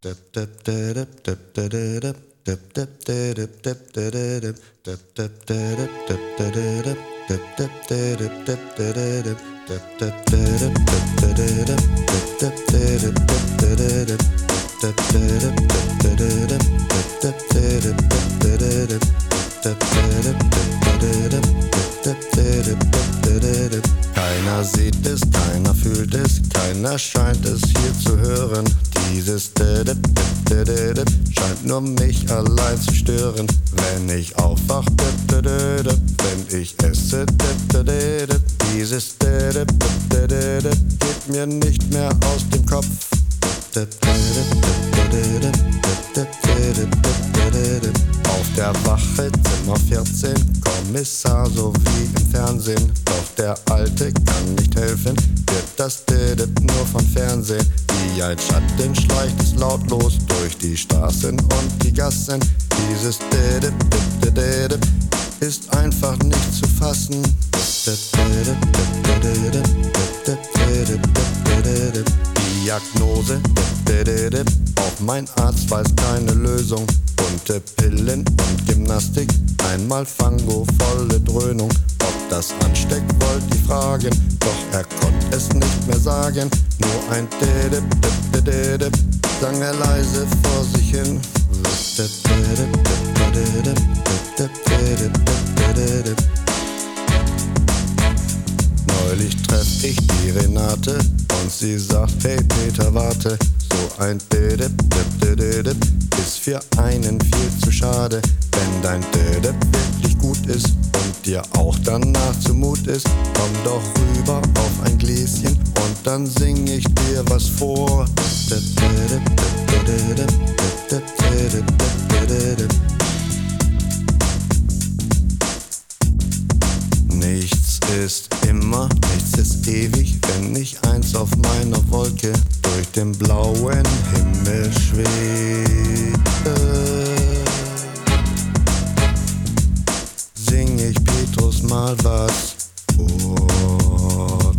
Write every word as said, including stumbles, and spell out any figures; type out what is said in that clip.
Keiner sieht es, keiner fühlt es, keiner scheint es hier zu hören. Dieses Didip, Dip, Didip, scheint nur mich allein zu stören. Wenn ich aufwach, Dip, Didip, wenn ich esse, Dip, Didip, dieses Didip, Dip, Didip, geht mir nicht mehr aus dem Kopf. Auf der Wache, Zimmer vierzehn, Kommissar so wie im Fernsehen. Doch der Alte kann nicht helfen, wird das Didip nur von Fernsehen. Wie ein Schatten schleicht es lautlos durch die Straßen und die Gassen. Dieses Didip, Dip, Didip, ist einfach nicht zu fassen. Diagnose, auch mein Arzt weiß keine Lösung. Bunte Pillen und Gymnastik, einmal Fango, volle Dröhnung. Ob das ansteckt, wollte ich fragen, doch er konnte es nicht mehr sagen. Nur ein Didip, Dip, Didip, sang er leise vor sich hin. Neulich treff ich die Renate und sie sagt, hey Peter, warte. So ein Didip, Dip, Didip ist für einen viel zu schade. Wenn dein Didip wirklich gut ist und dir auch danach zumut ist, komm doch rüber auf ein Gläschen und dann sing ich dir was vor. Nichts ist immer, nichts ist ewig, wenn ich eins auf meiner Wolke durch den blauen Himmel schwebe. Sing ich Petrus mal was vor.